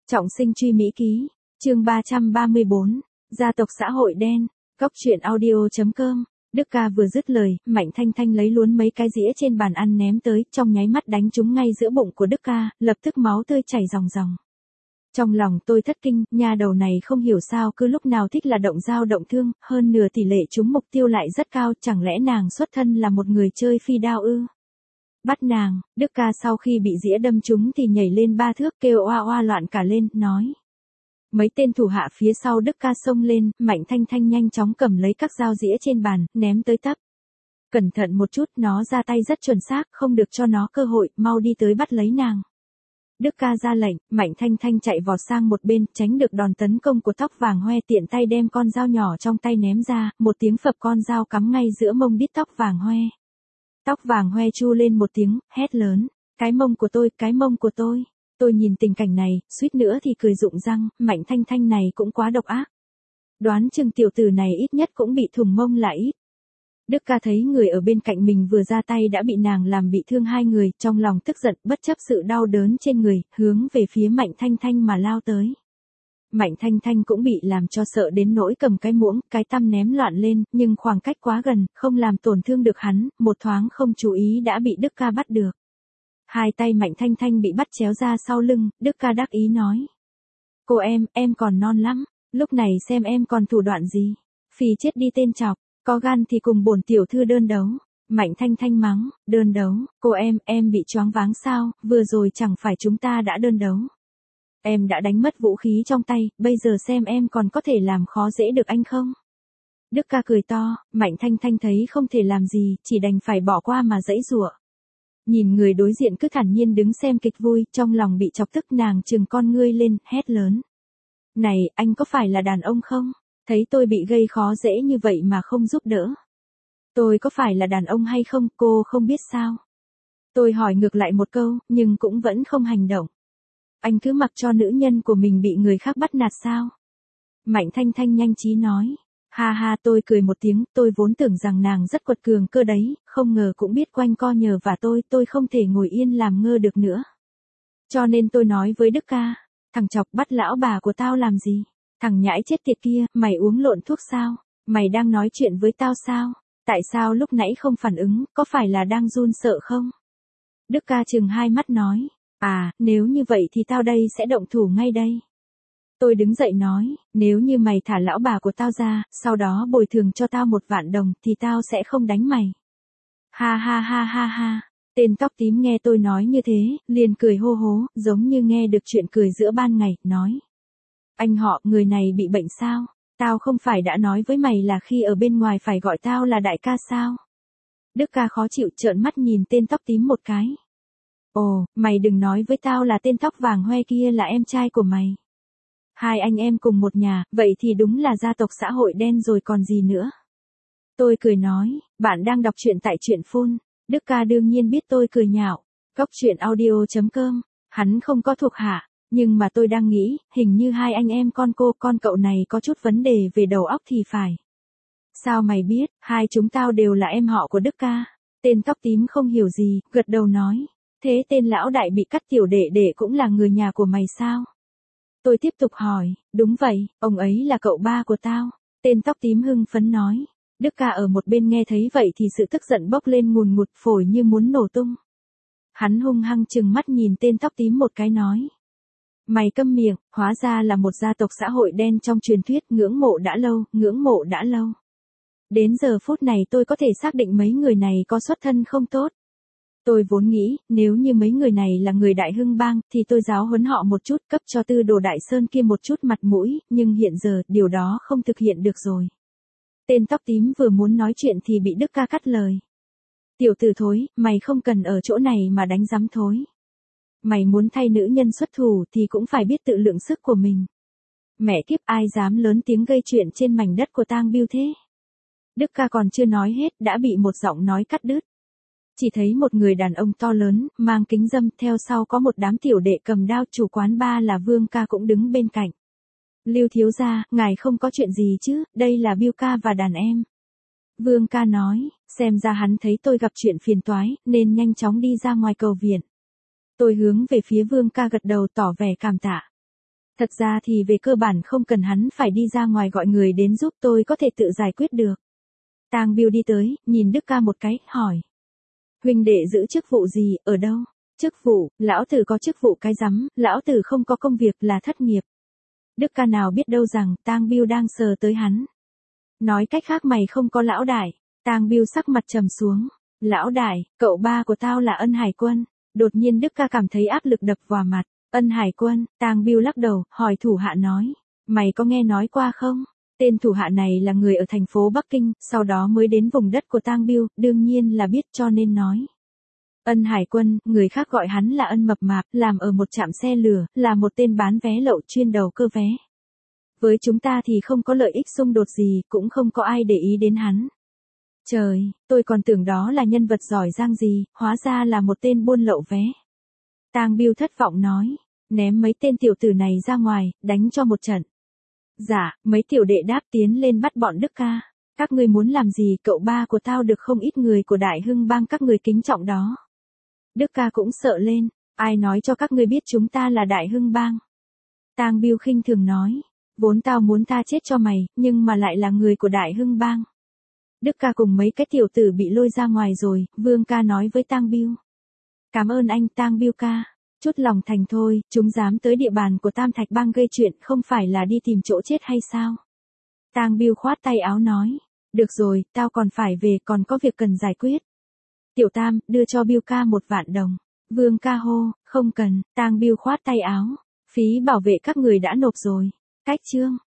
Trọng sinh truy Mỹ ký, chương 334, gia tộc xã hội đen, góc truyện audio.com. Đức ca vừa dứt lời, Mạnh Thanh Thanh lấy luốn mấy cái dĩa trên bàn ăn ném tới, trong nháy mắt đánh trúng ngay giữa bụng của Đức ca, lập tức máu tươi chảy ròng ròng. Trong lòng tôi thất kinh, nha đầu này không hiểu sao cứ lúc nào thích là động dao động thương, hơn nửa tỷ lệ trúng mục tiêu lại rất cao, chẳng lẽ nàng xuất thân là một người chơi phi đao ư? Bắt nàng. Đức ca sau khi bị dĩa đâm trúng thì nhảy lên 3 thước kêu oa oa loạn cả lên, nói. Mấy tên thủ hạ phía sau Đức ca xông lên, Mạnh Thanh Thanh nhanh chóng cầm lấy các dao dĩa trên bàn, ném tới tấp. Cẩn thận một chút, nó ra tay rất chuẩn xác, không được cho nó cơ hội, mau đi tới bắt lấy nàng. Đức ca ra lệnh, Mạnh Thanh Thanh chạy vọt sang một bên, tránh được đòn tấn công của Tóc Vàng Hoe, tiện tay đem con dao nhỏ trong tay ném ra, một tiếng phập con dao cắm ngay giữa mông đít Tóc Vàng Hoe. Tóc Vàng Hoe chu lên một tiếng, hét lớn, cái mông của tôi, cái mông của tôi. Tôi nhìn tình cảnh này, suýt nữa thì cười rụng răng, Mạnh Thanh Thanh này cũng quá độc ác. Đoán chừng tiểu tử này ít nhất cũng bị thủng mông là ít. Đức ca thấy người ở bên cạnh mình vừa ra tay đã bị nàng làm bị thương 2 người, trong lòng tức giận, bất chấp sự đau đớn trên người, hướng về phía Mạnh Thanh Thanh mà lao tới. Mạnh Thanh Thanh cũng bị làm cho sợ đến nỗi cầm cái muỗng, cái tăm ném loạn lên, nhưng khoảng cách quá gần, không làm tổn thương được hắn, một thoáng không chú ý đã bị Đức ca bắt được. 2 tay Mạnh Thanh Thanh bị bắt chéo ra sau lưng, Đức ca đắc ý nói. Cô em còn non lắm, lúc này xem em còn thủ đoạn gì. Phì chết đi tên chọc, có gan thì cùng bổn tiểu thư đơn đấu. Mạnh Thanh Thanh mắng, đơn đấu, cô em bị choáng váng sao, vừa rồi chẳng phải chúng ta đã đơn đấu. Em đã đánh mất vũ khí trong tay, bây giờ xem em còn có thể làm khó dễ được anh không? Đức ca cười to, Mạnh Thanh Thanh thấy không thể làm gì, chỉ đành phải bỏ qua mà giãy giụa. Nhìn người đối diện cứ thản nhiên đứng xem kịch vui, trong lòng bị chọc tức nàng trừng con ngươi lên, hét lớn. Này, anh có phải là đàn ông không? Thấy tôi bị gây khó dễ như vậy mà không giúp đỡ. Tôi có phải là đàn ông hay không, cô không biết sao? Tôi hỏi ngược lại một câu, nhưng cũng vẫn không hành động. Anh cứ mặc cho nữ nhân của mình bị người khác bắt nạt sao? Mạnh Thanh Thanh nhanh trí nói. Ha ha, tôi cười một tiếng, tôi vốn tưởng rằng nàng rất quật cường cơ đấy, không ngờ cũng biết quanh co nhờ và tôi không thể ngồi yên làm ngơ được nữa. Cho nên tôi nói với Đức ca, thằng chọc bắt lão bà của tao làm gì? Thằng nhãi chết tiệt kia, mày uống lộn thuốc sao? Mày đang nói chuyện với tao sao? Tại sao lúc nãy không phản ứng, có phải là đang run sợ không? Đức ca trừng 2 mắt nói, nếu như vậy thì tao đây sẽ động thủ ngay đây. Tôi đứng dậy nói, nếu như mày thả lão bà của tao ra, sau đó bồi thường cho tao 1 vạn đồng, thì tao sẽ không đánh mày. Ha ha ha ha ha, tên tóc tím nghe tôi nói như thế, liền cười hô hố, giống như nghe được chuyện cười giữa ban ngày, nói. Anh họ, người này bị bệnh sao? Tao không phải đã nói với mày là khi ở bên ngoài phải gọi tao là đại ca sao? Đức ca khó chịu trợn mắt nhìn tên tóc tím một cái. Ồ, mày đừng nói với tao là tên tóc vàng hoe kia là em trai của mày. 2 anh em cùng một nhà, vậy thì đúng là gia tộc xã hội đen rồi còn gì nữa. Tôi cười nói, bạn đang đọc truyện tại truyện phun. Đức ca đương nhiên biết tôi cười nhạo. Góc truyện audio.com, hắn không có thuộc hạ, nhưng mà tôi đang nghĩ, hình như 2 anh em con cậu này có chút vấn đề về đầu óc thì phải. Sao mày biết, 2 chúng tao đều là em họ của Đức ca. Tên tóc tím không hiểu gì, gật đầu nói, thế tên lão đại bị cắt tiểu đệ cũng là người nhà của mày sao? Tôi tiếp tục hỏi, đúng vậy, ông ấy là cậu ba của tao. Tên tóc tím hưng phấn nói. Đức ca ở một bên nghe thấy vậy thì sự tức giận bốc lên ngùn ngụt, phổi như muốn nổ tung. Hắn hung hăng trừng mắt nhìn tên tóc tím một cái nói. Mày câm miệng, hóa ra là một gia tộc xã hội đen trong truyền thuyết, ngưỡng mộ đã lâu, ngưỡng mộ đã lâu. Đến giờ phút này tôi có thể xác định mấy người này có xuất thân không tốt. Tôi vốn nghĩ, nếu như mấy người này là người Đại Hưng Bang, thì tôi giáo huấn họ một chút, cấp cho Tư Đồ Đại Sơn kia một chút mặt mũi, nhưng hiện giờ, điều đó không thực hiện được rồi. Tên tóc tím vừa muốn nói chuyện thì bị Đức ca cắt lời. Tiểu tử thối, mày không cần ở chỗ này mà đánh giám thối. Mày muốn thay nữ nhân xuất thủ thì cũng phải biết tự lượng sức của mình. Mẹ kiếp, ai dám lớn tiếng gây chuyện trên mảnh đất của Tang Biêu thế? Đức ca còn chưa nói hết, đã bị một giọng nói cắt đứt. Chỉ thấy một người đàn ông to lớn, mang kính râm, theo sau có một đám tiểu đệ cầm đao, chủ quán ba là Vương ca cũng đứng bên cạnh. Lưu thiếu gia, ngài không có chuyện gì chứ, đây là Biêu ca và đàn em. Vương ca nói, xem ra hắn thấy tôi gặp chuyện phiền toái, nên nhanh chóng đi ra ngoài cầu viện. Tôi hướng về phía Vương ca gật đầu tỏ vẻ cảm tạ. Thật ra thì về cơ bản không cần hắn phải đi ra ngoài gọi người đến giúp, tôi có thể tự giải quyết được. Tang Biêu đi tới, nhìn Đức Ca một cái, hỏi. Huynh đệ giữ chức vụ gì, ở đâu? Chức vụ, lão tử có chức vụ cái rắm, lão tử không có công việc là thất nghiệp. Đức Ca nào biết đâu rằng Tang Biêu đang sờ tới hắn. Nói cách khác mày không có lão đại. Tang Biêu sắc mặt trầm xuống. Lão đại, cậu ba của tao là Ân Hải Quân. Đột nhiên Đức Ca cảm thấy áp lực đập vào mặt. Ân Hải Quân, Tang Biêu lắc đầu, hỏi thủ hạ nói. Mày có nghe nói qua không? Tên thủ hạ này là người ở thành phố Bắc Kinh, sau đó mới đến vùng đất của Tang Biêu, đương nhiên là biết cho nên nói. Ân Hải Quân, người khác gọi hắn là Ân Mập Mạp, làm ở một trạm xe lửa, là một tên bán vé lậu chuyên đầu cơ vé. Với chúng ta thì không có lợi ích xung đột gì, cũng không có ai để ý đến hắn. Trời, tôi còn tưởng đó là nhân vật giỏi giang gì, hóa ra là một tên buôn lậu vé. Tang Biêu thất vọng nói, ném mấy tên tiểu tử này ra ngoài, đánh cho một trận. Dạ, mấy tiểu đệ đáp tiến lên bắt bọn Đức Ca. Các ngươi muốn làm gì, cậu ba của tao được không ít người của Đại Hưng Bang các người kính trọng đó. Đức Ca cũng sợ lên, ai nói cho các ngươi biết chúng ta là Đại Hưng Bang. Tang Biêu khinh thường nói, vốn tao muốn tha chết cho mày, nhưng mà lại là người của Đại Hưng Bang. Đức Ca cùng mấy cái tiểu tử bị lôi ra ngoài rồi, Vương Ca nói với Tang Biêu. Cảm ơn anh Tang Biêu ca. Chút lòng thành thôi, chúng dám tới địa bàn của Tam Thạch Bang gây chuyện không phải là đi tìm chỗ chết hay sao? Tang Biêu khoát tay áo nói. Được rồi, tao còn phải về, còn có việc cần giải quyết. Tiểu Tam, đưa cho Biêu ca 1.000.000 đồng. Vương Ca hô, không cần. Tang Biêu khoát tay áo. Phí bảo vệ các người đã nộp rồi. Cách chương.